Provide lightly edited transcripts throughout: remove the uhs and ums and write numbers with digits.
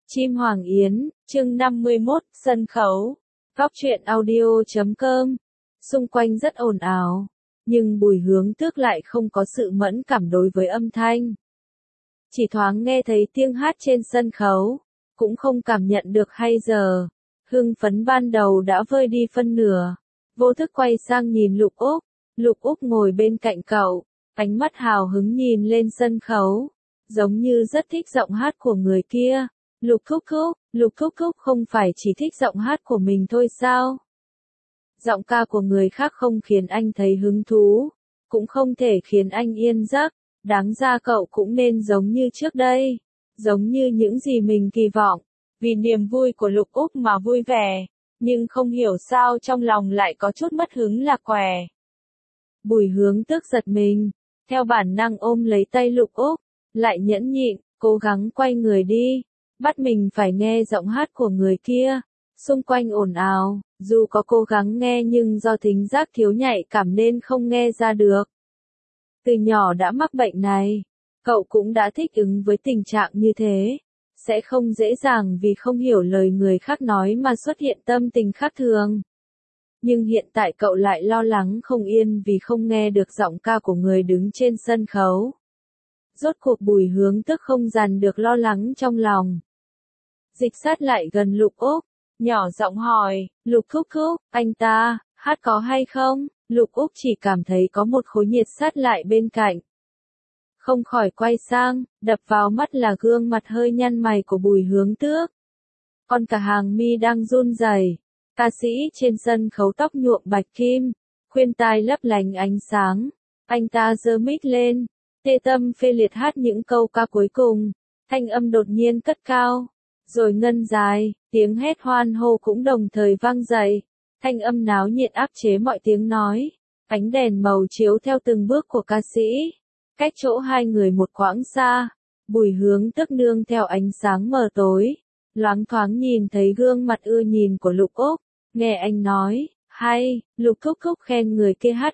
Chim Hoàng Yến, chương 51, sân khấu. Góc truyện audio.com. Xung quanh rất ồn ào, nhưng Bùi Hướng Tước lại không có sự mẫn cảm đối với âm thanh. Chỉ thoáng nghe thấy tiếng hát trên sân khấu, cũng không cảm nhận được hay giờ. Hưng phấn ban đầu đã vơi đi phân nửa. Vô thức quay sang nhìn Lục Úc. Lục Úc ngồi bên cạnh cậu, ánh mắt hào hứng nhìn lên sân khấu, giống như rất thích giọng hát của người kia. Lục Thúc Thúc không phải chỉ thích giọng hát của mình thôi sao? Giọng ca của người khác không khiến anh thấy hứng thú, cũng không thể khiến anh yên giấc, đáng ra cậu cũng nên giống như trước đây, giống như những gì mình kỳ vọng, vì niềm vui của Lục Úc mà vui vẻ, nhưng không hiểu sao trong lòng lại có chút mất hứng lạc quẻ. Bùi Hướng Tước giật mình, theo bản năng ôm lấy tay Lục Úc, lại nhẫn nhịn, cố gắng quay người đi. Bắt mình phải nghe giọng hát của người kia, xung quanh ồn ào, dù có cố gắng nghe nhưng do thính giác thiếu nhạy cảm nên không nghe ra được. Từ nhỏ đã mắc bệnh này, cậu cũng đã thích ứng với tình trạng như thế, sẽ không dễ dàng vì không hiểu lời người khác nói mà xuất hiện tâm tình khác thường. Nhưng hiện tại cậu lại lo lắng không yên vì không nghe được giọng ca của người đứng trên sân khấu. Rốt cuộc Bùi Hướng Tước không dằn được lo lắng trong lòng. Dịch sát lại gần Lục Úc, nhỏ giọng hỏi, Lục Thúc, anh ta, hát có hay không? Lục Úc chỉ cảm thấy có một khối nhiệt sát lại bên cạnh. Không khỏi quay sang, đập vào mắt là gương mặt hơi nhăn mày của Bùi Hướng Tước. Còn cả hàng mi đang run rẩy. Ca sĩ trên sân khấu tóc nhuộm bạch kim, khuyên tai lấp lánh ánh sáng. Anh ta giơ mic lên, tê tâm phê liệt hát những câu ca cuối cùng, thanh âm đột nhiên cất cao. Rồi ngân dài, tiếng hét hoan hô cũng đồng thời vang dậy, thanh âm náo nhiệt áp chế mọi tiếng nói, ánh đèn màu chiếu theo từng bước của ca sĩ, cách chỗ hai người một quãng xa, Bùi Hướng Tước nương theo ánh sáng mờ tối, loáng thoáng nhìn thấy gương mặt ưa nhìn của Lục Úc, nghe anh nói, hay, Lục Thúc khen người kia hát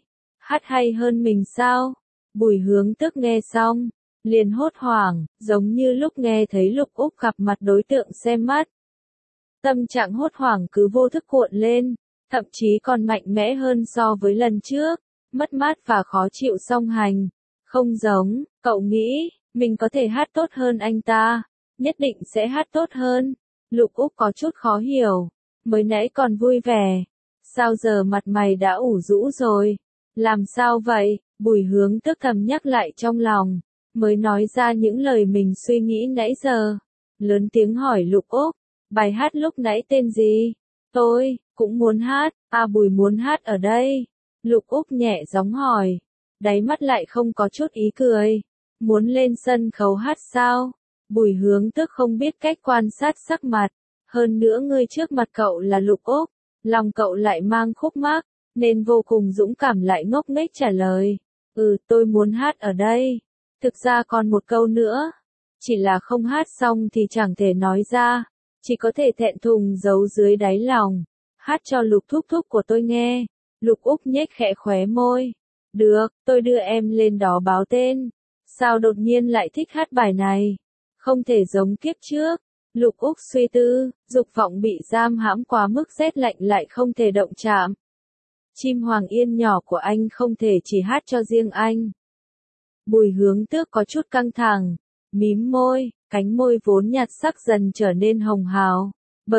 hay hơn mình sao? Bùi Hướng Tước nghe xong, liền hốt hoảng, giống như lúc nghe thấy Lục Úc gặp mặt đối tượng xem mắt. Tâm trạng hốt hoảng cứ vô thức cuộn lên, thậm chí còn mạnh mẽ hơn so với lần trước, mất mát và khó chịu song hành. Không giống, cậu nghĩ, mình có thể hát tốt hơn anh ta, nhất định sẽ hát tốt hơn. Lục Úc có chút khó hiểu, mới nãy còn vui vẻ, sao giờ mặt mày đã ủ rũ rồi, làm sao vậy? Bùi Hướng Tước thầm nhắc lại trong lòng. Mới nói ra những lời mình suy nghĩ nãy giờ. Lớn tiếng hỏi Lục Úc, bài hát lúc nãy tên gì? Tôi, cũng muốn hát, Bùi muốn hát ở đây. Lục Úc nhẹ giọng hỏi, đáy mắt lại không có chút ý cười. Muốn lên sân khấu hát sao? Bùi Hướng Tước không biết cách quan sát sắc mặt. Hơn nữa người trước mặt cậu là Lục Úc, lòng cậu lại mang khúc mắc, nên vô cùng dũng cảm lại ngốc nghếch trả lời. Tôi muốn hát ở đây. Thực ra còn một câu nữa, chỉ là không hát xong thì chẳng thể nói ra, chỉ có thể thẹn thùng giấu dưới đáy lòng, hát cho Lục Thúc của tôi nghe. Lục Úc nhếch khẽ khóe môi, được, tôi đưa em lên đó báo tên. Sao đột nhiên lại thích hát bài này? Không thể giống kiếp trước. Lục Úc suy tư, dục vọng bị giam hãm quá mức rét lạnh lại không thể động chạm. Chim Hoàng Yên nhỏ của anh không thể chỉ hát cho riêng anh. Bùi Hướng Tước có chút căng thẳng, mím môi, cánh môi vốn nhạt sắc dần trở nên hồng hào.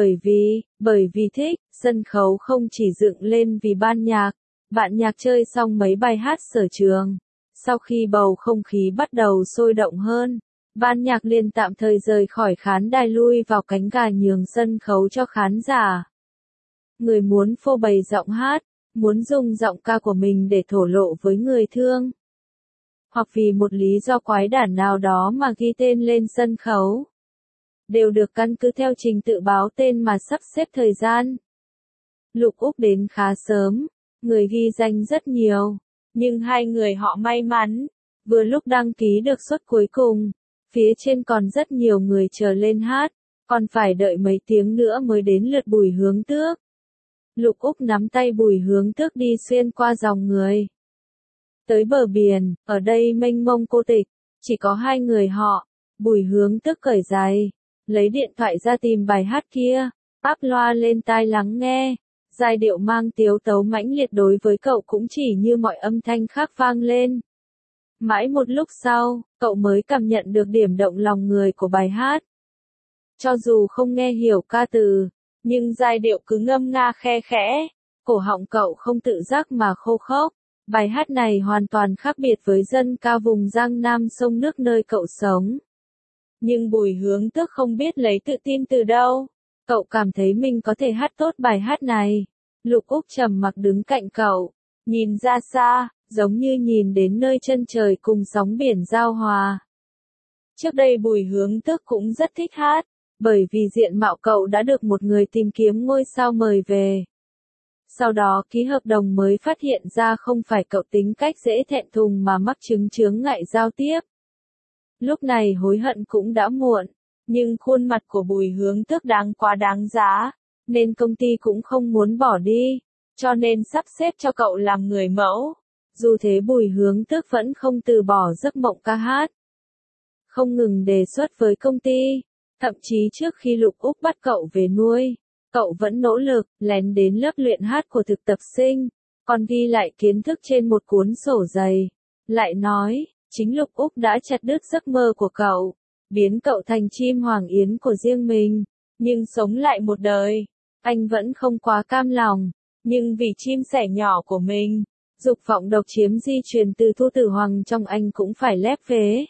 Bởi vì thích, sân khấu không chỉ dựng lên vì ban nhạc, bạn nhạc chơi xong mấy bài hát sở trường. Sau khi bầu không khí bắt đầu sôi động hơn, ban nhạc liền tạm thời rời khỏi khán đài lui vào cánh gà nhường sân khấu cho khán giả. Người muốn phô bày giọng hát, muốn dùng giọng ca của mình để thổ lộ với người thương, hoặc vì một lý do quái đản nào đó mà ghi tên lên sân khấu, đều được căn cứ theo trình tự báo tên mà sắp xếp thời gian. Lục Úc đến khá sớm, người ghi danh rất nhiều, nhưng hai người họ may mắn, vừa lúc đăng ký được suất cuối cùng, phía trên còn rất nhiều người chờ lên hát, còn phải đợi mấy tiếng nữa mới đến lượt Bùi Hướng Tước. Lục Úc nắm tay Bùi Hướng Tước đi xuyên qua dòng người. Tới bờ biển, ở đây mênh mông cô tịch, chỉ có hai người họ. Bùi Hướng Tước cởi giày, lấy điện thoại ra tìm bài hát kia, áp loa lên tai lắng nghe. Giai điệu mang tiếu tấu mãnh liệt đối với cậu cũng chỉ như mọi âm thanh khác vang lên. Mãi một lúc sau, cậu mới cảm nhận được điểm động lòng người của bài hát. Cho dù không nghe hiểu ca từ, nhưng giai điệu cứ ngâm nga khe khẽ, cổ họng cậu không tự giác mà khô khốc. Bài hát này hoàn toàn khác biệt với dân ca vùng Giang Nam sông nước nơi cậu sống. Nhưng Bùi Hướng Tước không biết lấy tự tin từ đâu. Cậu cảm thấy mình có thể hát tốt bài hát này. Lục Úc trầm mặc đứng cạnh cậu, nhìn ra xa, giống như nhìn đến nơi chân trời cùng sóng biển giao hòa. Trước đây Bùi Hướng Tước cũng rất thích hát, bởi vì diện mạo cậu đã được một người tìm kiếm ngôi sao mời về. Sau đó ký hợp đồng mới phát hiện ra không phải cậu tính cách dễ thẹn thùng mà mắc chứng chướng ngại giao tiếp. Lúc này hối hận cũng đã muộn, nhưng khuôn mặt của Bùi Hướng Tước quá đáng giá, nên công ty cũng không muốn bỏ đi, cho nên sắp xếp cho cậu làm người mẫu. Dù thế Bùi Hướng Tước vẫn không từ bỏ giấc mộng ca hát. Không ngừng đề xuất với công ty, thậm chí trước khi Lục Úc bắt cậu về nuôi, cậu vẫn nỗ lực lén đến lớp luyện hát của thực tập sinh, còn ghi lại kiến thức trên một cuốn sổ dày. Lại nói, chính Lục Úc đã chặt đứt giấc mơ của cậu, biến cậu thành chim hoàng yến của riêng mình, nhưng sống lại một đời. Anh vẫn không quá cam lòng, nhưng vì chim sẻ nhỏ của mình, dục vọng độc chiếm di truyền từ Thu Tử Hoàng trong anh cũng phải lép vế.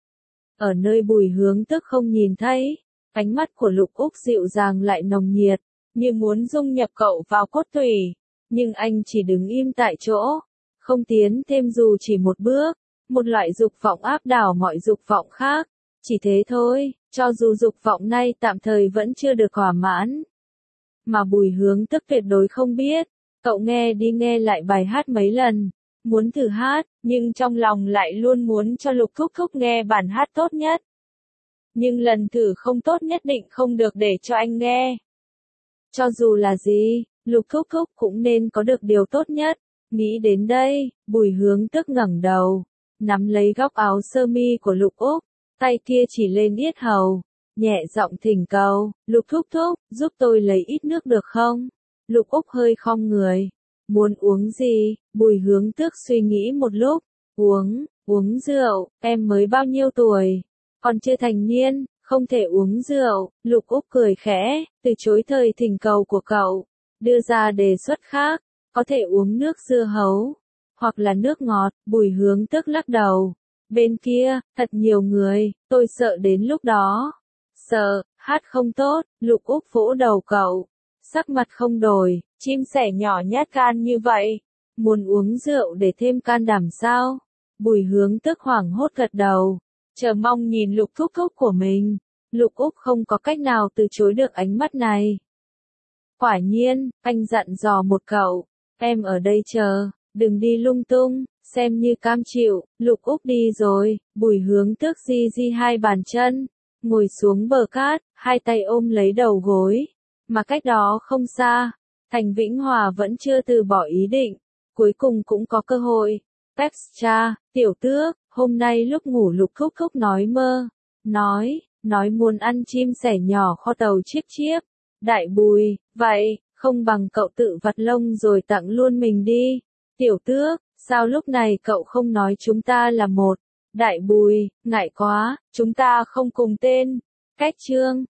Ở nơi Bùi Hướng Tước không nhìn thấy, ánh mắt của Lục Úc dịu dàng lại nồng nhiệt, như muốn dung nhập cậu vào cốt tủy, nhưng anh chỉ đứng im tại chỗ, không tiến thêm dù chỉ một bước, một loại dục vọng áp đảo mọi dục vọng khác, chỉ thế thôi, cho dù dục vọng này tạm thời vẫn chưa được thỏa mãn. Mà Bùi Hướng Tước tuyệt đối không biết, cậu nghe đi nghe lại bài hát mấy lần, muốn thử hát, nhưng trong lòng lại luôn muốn cho Lục Thúc Thúc nghe bản hát tốt nhất. Nhưng lần thử không tốt nhất định không được để cho anh nghe. Cho dù là gì, Lục Thúc Thúc cũng nên có được điều tốt nhất. Nghĩ đến đây, Bùi Hướng Tước ngẩng đầu, nắm lấy góc áo sơ mi của Lục Úc, tay kia chỉ lên yết hầu, nhẹ giọng thỉnh cầu, Lục Thúc Thúc, giúp tôi lấy ít nước được không? Lục Úc hơi khom người. Muốn uống gì? Bùi Hướng Tước suy nghĩ một lúc. Uống rượu, em mới bao nhiêu tuổi? Còn chưa thành niên, không thể uống rượu. Lục Úc cười khẽ, từ chối thời thỉnh cầu của cậu. Đưa ra đề xuất khác, có thể uống nước dưa hấu, hoặc là nước ngọt. Bùi Hướng Tước lắc đầu. Bên kia, thật nhiều người, tôi sợ đến lúc đó. Sợ, hát không tốt. Lục Úc vỗ đầu cậu. Sắc mặt không đổi, chim sẻ nhỏ nhát gan như vậy. Muốn uống rượu để thêm can đảm sao? Bùi Hướng Tước hoảng hốt gật đầu, chờ mong nhìn Lục Thúc Thúc của mình. Lục Úc không có cách nào từ chối được ánh mắt này. Quả nhiên, anh dặn dò một cậu, em ở đây chờ, đừng đi lung tung, xem như cam chịu. Lục Úc đi rồi, Bùi Hướng Tước di di hai bàn chân, ngồi xuống bờ cát, hai tay ôm lấy đầu gối. Mà cách đó không xa, Thành Vĩnh Hòa vẫn chưa từ bỏ ý định, cuối cùng cũng có cơ hội. Textra, tiểu tước, hôm nay lúc ngủ Lục Thúc Thúc nói muốn ăn chim sẻ nhỏ kho tàu chiếc chiếc. Đại Bùi, vậy, không bằng cậu tự vặt lông rồi tặng luôn mình đi. Tiểu tước, sao lúc này cậu không nói chúng ta là một? Đại Bùi, ngại quá, chúng ta không cùng tên. Cách chương